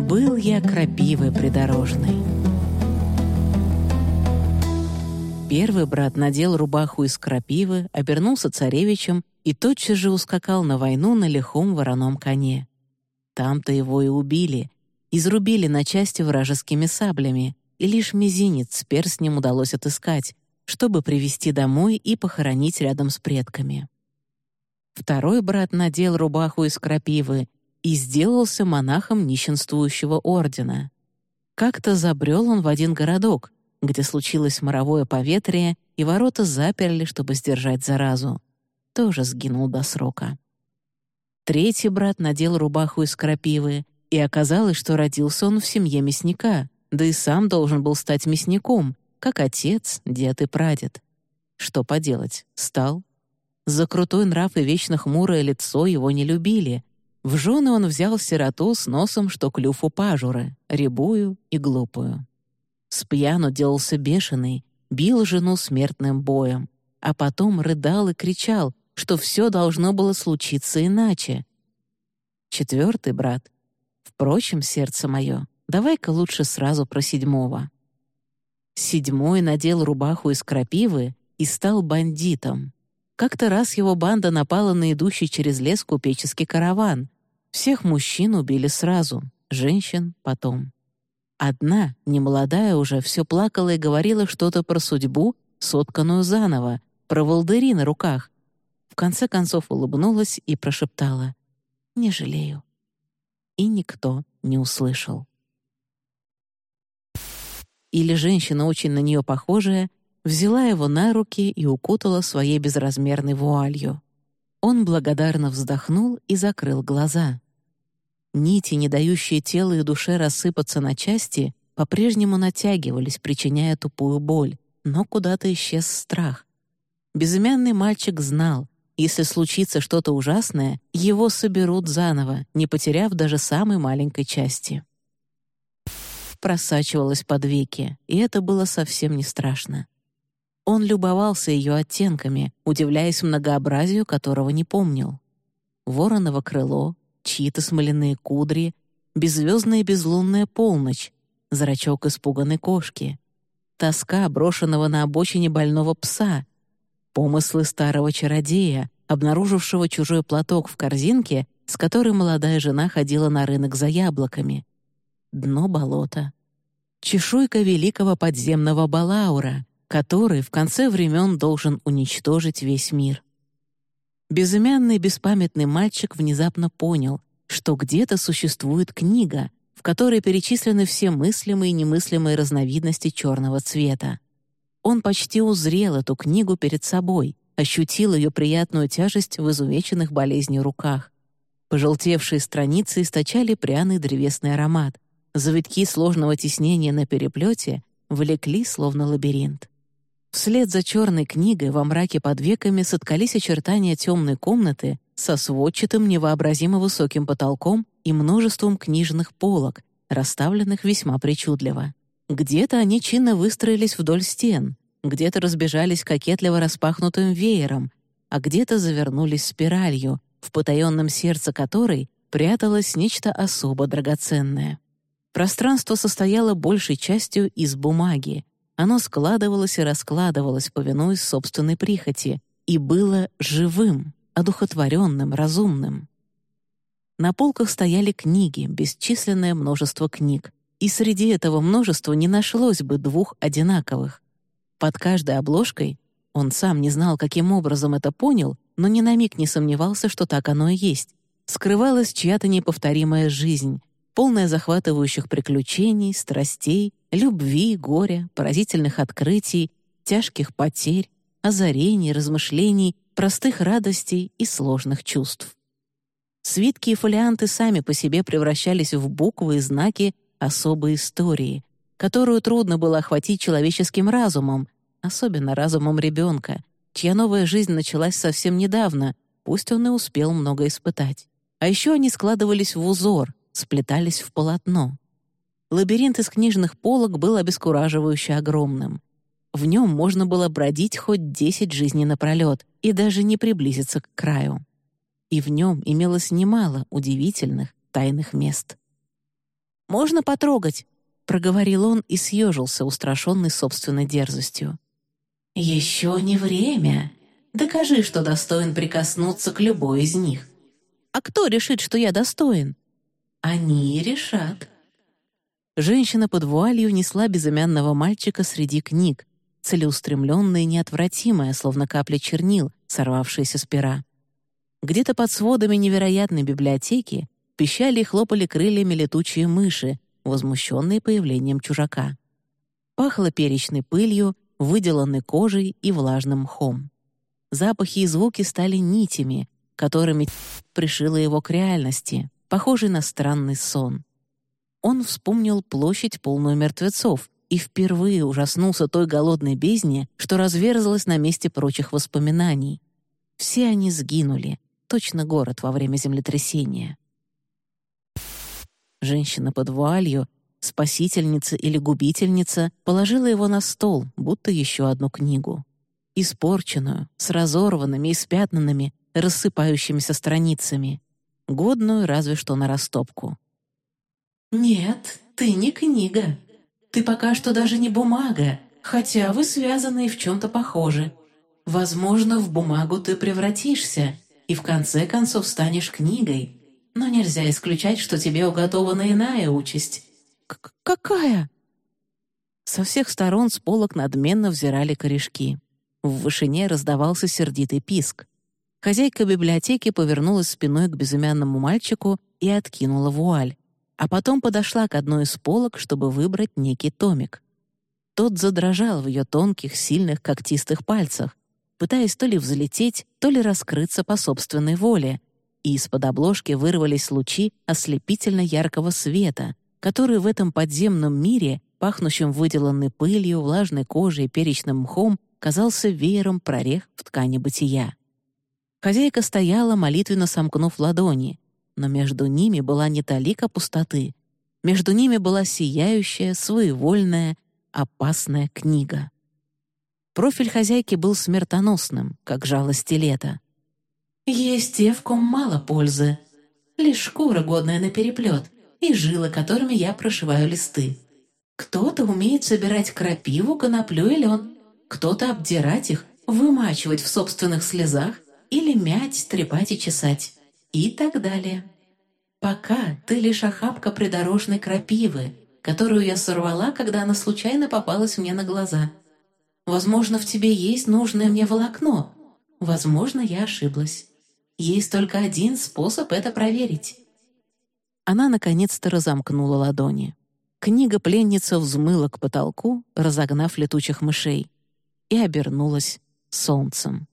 Был я крапивой придорожной. Первый брат надел рубаху из крапивы, обернулся царевичем и тотчас же ускакал на войну на лихом вороном коне. Там-то его и убили, изрубили на части вражескими саблями, и лишь мизинец с перстнем удалось отыскать, чтобы привезти домой и похоронить рядом с предками. Второй брат надел рубаху из крапивы и сделался монахом нищенствующего ордена. Как-то забрел он в один городок, где случилось моровое поветрие, и ворота заперли, чтобы сдержать заразу. Тоже сгинул до срока. Третий брат надел рубаху из крапивы, и оказалось, что родился он в семье мясника, да и сам должен был стать мясником, как отец, дед и прадед. Что поделать, стал. За крутой нрав и вечно хмурое лицо его не любили. В жены он взял сироту с носом, что клюв у пажуры, рябую и глупую. Спьяну делался бешеный, бил жену смертным боем, а потом рыдал и кричал, что все должно было случиться иначе. Четвертый брат: «Впрочем, сердце мое, давай-ка лучше сразу про седьмого». Седьмой надел рубаху из крапивы и стал бандитом. Как-то раз его банда напала на идущий через лес купеческий караван. Всех мужчин убили сразу, женщин — потом. Одна, немолодая уже, все плакала и говорила что-то про судьбу, сотканную заново, про волдыри на руках. В конце концов улыбнулась и прошептала: «Не жалею». И никто не услышал. Или женщина, очень на нее похожая, взяла его на руки и укутала своей безразмерной вуалью. Он благодарно вздохнул и закрыл глаза. Нити, не дающие телу и душе рассыпаться на части, по-прежнему натягивались, причиняя тупую боль, но куда-то исчез страх. Безымянный мальчик знал, если случится что-то ужасное, его соберут заново, не потеряв даже самой маленькой части. Просачивалась под веки, и это было совсем не страшно. Он любовался ее оттенками, удивляясь многообразию, которого не помнил. Вороново крыло, чьи-то смоляные кудри, беззвездная и безлунная полночь, зрачок испуганной кошки, тоска брошенного на обочине больного пса, помыслы старого чародея, обнаружившего чужой платок в корзинке, с которой молодая жена ходила на рынок за яблоками, дно болота, чешуйка великого подземного Балаура, который в конце времен должен уничтожить весь мир. Безымянный беспамятный мальчик внезапно понял, что где-то существует книга, в которой перечислены все мыслимые и немыслимые разновидности черного цвета. Он почти узрел эту книгу перед собой, ощутил ее приятную тяжесть в изувеченных болезнью руках. Пожелтевшие страницы источали пряный древесный аромат. Завитки сложного тиснения на переплете влекли, словно лабиринт. Вслед за черной книгой во мраке под веками соткались очертания темной комнаты со сводчатым невообразимо высоким потолком и множеством книжных полок, расставленных весьма причудливо. Где-то они чинно выстроились вдоль стен, где-то разбежались кокетливо распахнутым веером, а где-то завернулись спиралью, в потаенном сердце которой пряталось нечто особо драгоценное. Пространство состояло большей частью из бумаги. Оно складывалось и раскладывалось, повинуясь собственной прихоти, и было живым, одухотворенным, разумным. На полках стояли книги, бесчисленное множество книг, и среди этого множества не нашлось бы двух одинаковых. Под каждой обложкой, он сам не знал, каким образом это понял, но ни на миг не сомневался, что так оно и есть, скрывалась чья-то неповторимая жизнь, полная захватывающих приключений, страстей, любви, горя, поразительных открытий, тяжких потерь, озарений, размышлений, простых радостей и сложных чувств. Свитки и фолианты сами по себе превращались в буквы и знаки особой истории, которую трудно было охватить человеческим разумом, особенно разумом ребенка, чья новая жизнь началась совсем недавно, пусть он и успел много испытать. А еще они складывались в узор, сплетались в полотно. Лабиринт из книжных полок был обескураживающе огромным. В нем можно было бродить хоть 10 жизней напролет и даже не приблизиться к краю. И в нем имелось немало удивительных тайных мест. «Можно потрогать?» — проговорил он и съежился, устрашенный собственной дерзостью. «Еще не время. Докажи, что достоин прикоснуться к любой из них». «А кто решит, что я достоин?» «Они решат». Женщина под вуалью несла безымянного мальчика среди книг, целеустремленная и неотвратимая, словно капля чернил, сорвавшаяся с пера. Где-то под сводами невероятной библиотеки пищали и хлопали крыльями летучие мыши, возмущенные появлением чужака. Пахло перечной пылью, выделанной кожей и влажным мхом. Запахи и звуки стали нитями, которыми пришила его к реальности, похожей на странный сон. Он вспомнил площадь, полную мертвецов, и впервые ужаснулся той голодной бездне, что разверзлась на месте прочих воспоминаний. Все они сгинули, точно город во время землетрясения. Женщина под вуалью, спасительница или губительница, положила его на стол, будто еще одну книгу. Испорченную, с разорванными, испятнанными, рассыпающимися страницами, годную разве что на растопку. «Нет, ты не книга. Ты пока что даже не бумага, хотя вы связаны и в чем-то похожи. Возможно, в бумагу ты превратишься и в конце концов станешь книгой, но нельзя исключать, что тебе уготована иная участь». «Какая?» Со всех сторон с полок надменно взирали корешки. В вышине раздавался сердитый писк. Хозяйка библиотеки повернулась спиной к безымянному мальчику и откинула вуаль, а потом подошла к одной из полок, чтобы выбрать некий томик. Тот задрожал в ее тонких, сильных, когтистых пальцах, пытаясь то ли взлететь, то ли раскрыться по собственной воле, и из-под обложки вырвались лучи ослепительно яркого света, который в этом подземном мире, пахнущем выделанной пылью, влажной кожей и перечным мхом, казался веером прорех в ткани бытия. Хозяйка стояла, молитвенно сомкнув ладони, но между ними была не талика пустоты. Между ними была сияющая, своевольная, опасная книга. Профиль хозяйки был смертоносным, как жало стилета. «Есть те, в ком мало пользы. Лишь шкура, годная на переплет, и жилы, которыми я прошиваю листы. Кто-то умеет собирать крапиву, коноплю и лен, кто-то обдирать их, вымачивать в собственных слезах или мять, трепать и чесать. И так далее. Пока ты лишь охапка придорожной крапивы, которую я сорвала, когда она случайно попалась мне на глаза. Возможно, в тебе есть нужное мне волокно. Возможно, я ошиблась. Есть только один способ это проверить». Она наконец-то разомкнула ладони. Книга-пленница взмыла к потолку, разогнав летучих мышей, и обернулась солнцем.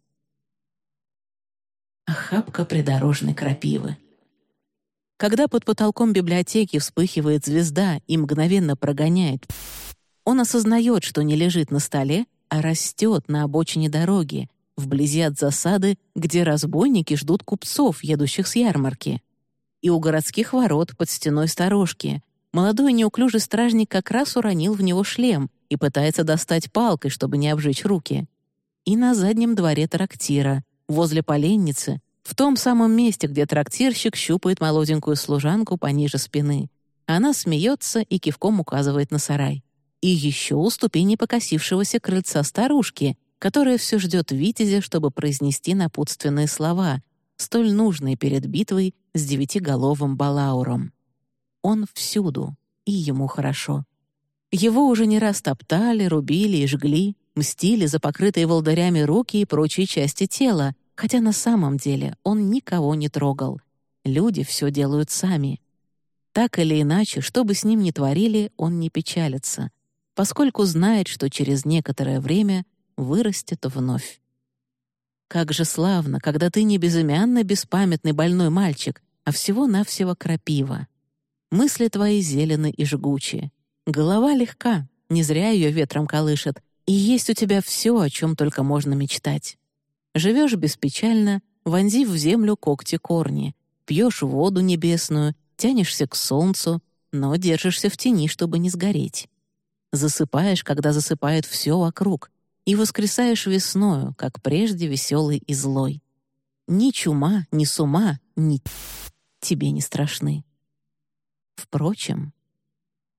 Охапка придорожной крапивы. Когда под потолком библиотеки вспыхивает звезда и мгновенно прогоняет, он осознает, что не лежит на столе, а растет на обочине дороги, вблизи от засады, где разбойники ждут купцов, едущих с ярмарки. И у городских ворот под стеной сторожки молодой неуклюжий стражник как раз уронил в него шлем и пытается достать палкой, чтобы не обжечь руки. И на заднем дворе трактира, возле поленницы, в том самом месте, где трактирщик щупает молоденькую служанку пониже спины. Она смеется и кивком указывает на сарай. И еще у ступени покосившегося крыльца старушки, которая все ждет витязя, чтобы произнести напутственные слова, столь нужные перед битвой с девятиголовым балауром. Он всюду, и ему хорошо. Его уже не раз топтали, рубили и жгли, мстили за покрытые волдырями руки и прочие части тела, хотя на самом деле он никого не трогал. Люди все делают сами. Так или иначе, что бы с ним ни творили, он не печалится, поскольку знает, что через некоторое время вырастет вновь. Как же славно, когда ты не безымянный, беспамятный больной мальчик, а всего-навсего крапива. Мысли твои зелены и жгучие. Голова легка, не зря ее ветром колышет, и есть у тебя все, о чем только можно мечтать. Живешь беспечально, вонзив в землю когти-корни, пьешь воду небесную, тянешься к солнцу, но держишься в тени, чтобы не сгореть. Засыпаешь, когда засыпает все вокруг, и воскресаешь весною, как прежде веселый и злой. Ни чума, ни сума, ни тебе не страшны. Впрочем,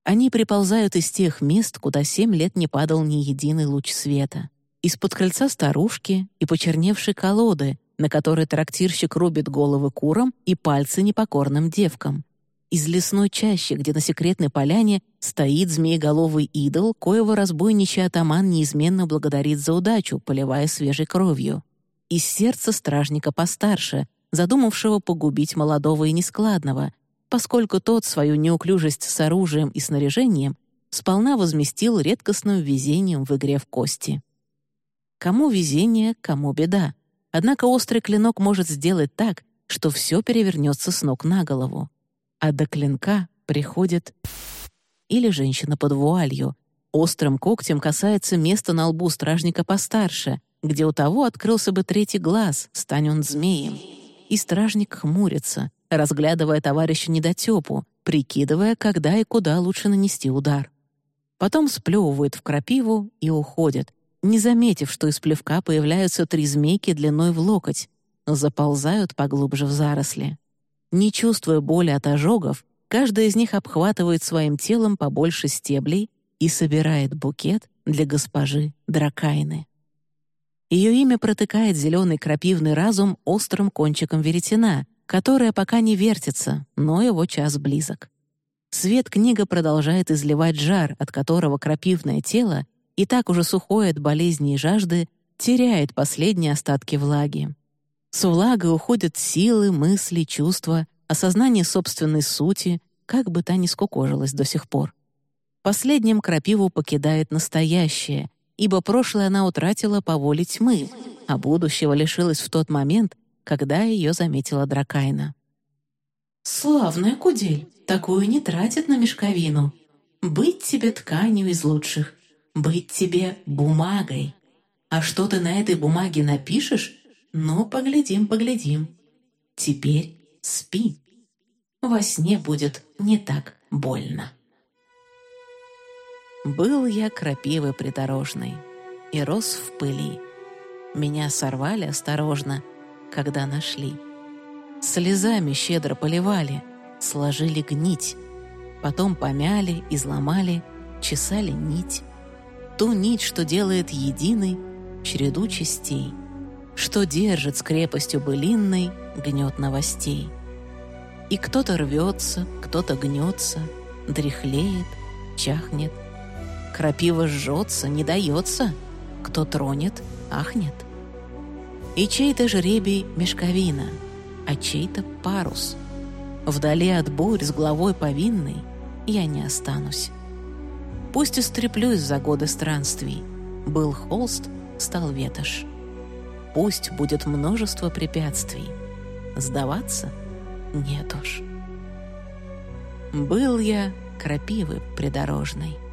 Они приползают из тех мест, куда 7 лет не падал ни единый луч света. Из-под крыльца старушки и почерневшей колоды, на которой трактирщик рубит головы курам и пальцы непокорным девкам. Из лесной чащи, где на секретной поляне стоит змееголовый идол, коего разбойничий атаман неизменно благодарит за удачу, поливая свежей кровью. Из сердца стражника постарше, задумавшего погубить молодого и нескладного, поскольку тот свою неуклюжесть с оружием и снаряжением сполна возместил редкостным везением в игре в кости. Кому везение, кому беда. Однако острый клинок может сделать так, что все перевернется с ног на голову. А до клинка приходит... Или женщина под вуалью. Острым когтем касается места на лбу стражника постарше, где у того открылся бы третий глаз, стань он змеем. И стражник хмурится, разглядывая товарища недотепу, прикидывая, когда и куда лучше нанести удар. Потом сплевывает в крапиву и уходит, не заметив, что из плевка появляются 3 змейки длиной в локоть, но заползают поглубже в заросли. Не чувствуя боли от ожогов, каждая из них обхватывает своим телом побольше стеблей и собирает букет для госпожи Дракайны. Ее имя протыкает зеленый крапивный разум острым кончиком веретена, которое пока не вертится, но его час близок. Свет книга продолжает изливать жар, от которого крапивное тело, и так уже сухое от болезни и жажды, теряет последние остатки влаги. С влагой уходят силы, мысли, чувства, осознание собственной сути, как бы та ни скукожилась до сих пор. Последним крапиву покидает настоящее, ибо прошлое она утратила по воле тьмы, а будущего лишилась в тот момент, когда ее заметила Дракайна. «Славная кудель, такую не тратят на мешковину. Быть тебе тканью из лучших, быть тебе бумагой. А что ты на этой бумаге напишешь? Ну, поглядим, поглядим. Теперь спи. Во сне будет не так больно». Был я крапивой придорожной и рос в пыли. Меня сорвали осторожно, когда нашли. Слезами щедро поливали, сложили гнить. Потом помяли, изломали, чесали нить. Ту нить, что делает единой череду частей, что держит с крепостью былинной гнет новостей. И кто-то рвется, кто-то гнется, дряхлеет, чахнет. Крапива жжется, не дается, кто тронет, ахнет. И чей-то жребий мешковина, а чей-то парус. Вдали от бурь с головой повинной я не останусь. Пусть истреплюсь за годы странствий. Был холст, стал ветошь. Пусть будет множество препятствий. Сдаваться нет уж. Был я крапивой придорожной.